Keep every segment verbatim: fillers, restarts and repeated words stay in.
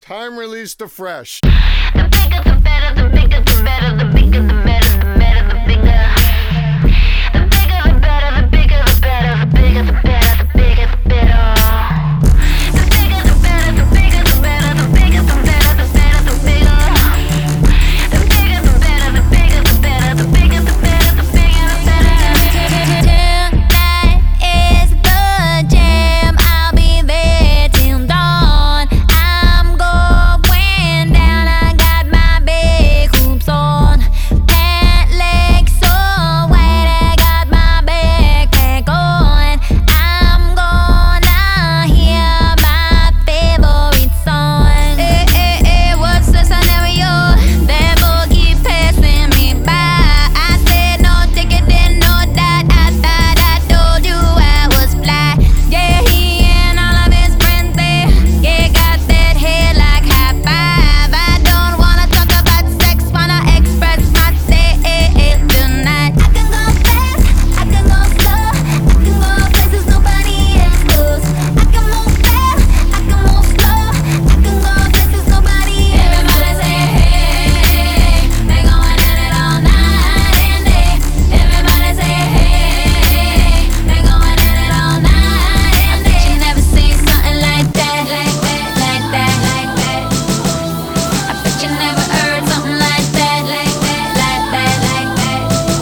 Time release to fresh. The bigger the better, the bigger the better, the bigger the better, the better the bigger. The bigger the better, the bigger the better, the bigger the better, the bigger the better. The bigger the better, the bigger the better, the bigger the better, the better the bigger. The bigger the better, the bigger the better, the bigger the better, the bigger the better. Tonight is the jam. I'll be there till dawn. I'm going down. I got my big hoops on. Pant legs so wide. I got my backpack on. I'm gonna hear my favorite song. Eh, eh, eh, what's the scenario? That boy keep passing me by. I said no ticket, no that. I thought I told you I was fly. Yeah, he and all of his friends there. Yeah, got that hair like high five. I don't wanna talk about sex, wanna express myself tonight. I can go fast, I can go slow, I can go places nobody else goes. I can move fast, I can move slow, I can go places nobody else goes. Everybody say hey, they going at it all night and day. Everybody say hey, they going at it all night and day. I bet you never seen something like that, like that, like that, like that. I bet you never heard something like that, like that, like that, like that.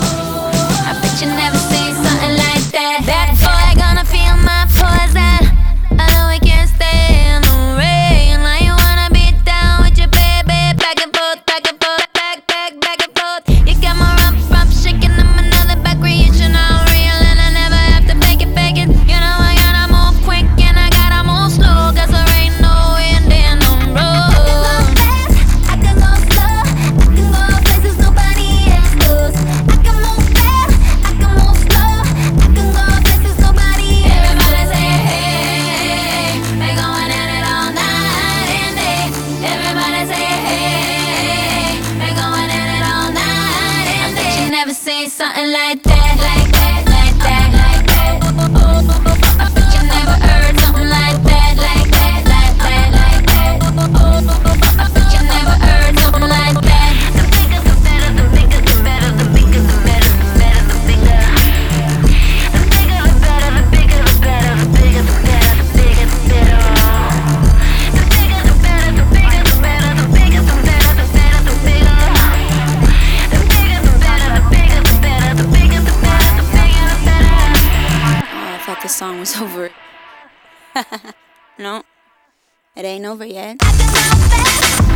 I bet you never seen something like that. That boy gonna feel my poison. I know we can't stay in the rain. Now you wanna be down with your baby, back and forth, back and forth, back, back, back and forth. You got my rump, rump shaking. I'm another back creation, all real, and I never have to fake it, fake it. You know I gotta move quick and I gotta move slow, 'cause there ain't no wind in the road. I can go fast, I can go slow, I can go places nobody else goes. I can move fast, I can move slow, I can go places nobody else goes. Everybody say hey, they going at it all night and day. Everybody say hey, they going at it all night and day. I bet you never seen something like that, like that, like that, like that. I bet you never heard something like that, like that, like that, like that. I bet you never heard something like that. The bigger the better, the bigger the better, the bigger the better, the better the bigger. The bigger the better, the bigger the better, the bigger the better, the bigger the better. The bigger the better, the bigger the better, the bigger the better, the better the bigger. The bigger the better, the bigger the better, the bigger the better, the bigger the better. Oh, I thought the song was over. No, it ain't over yet. I can go fast,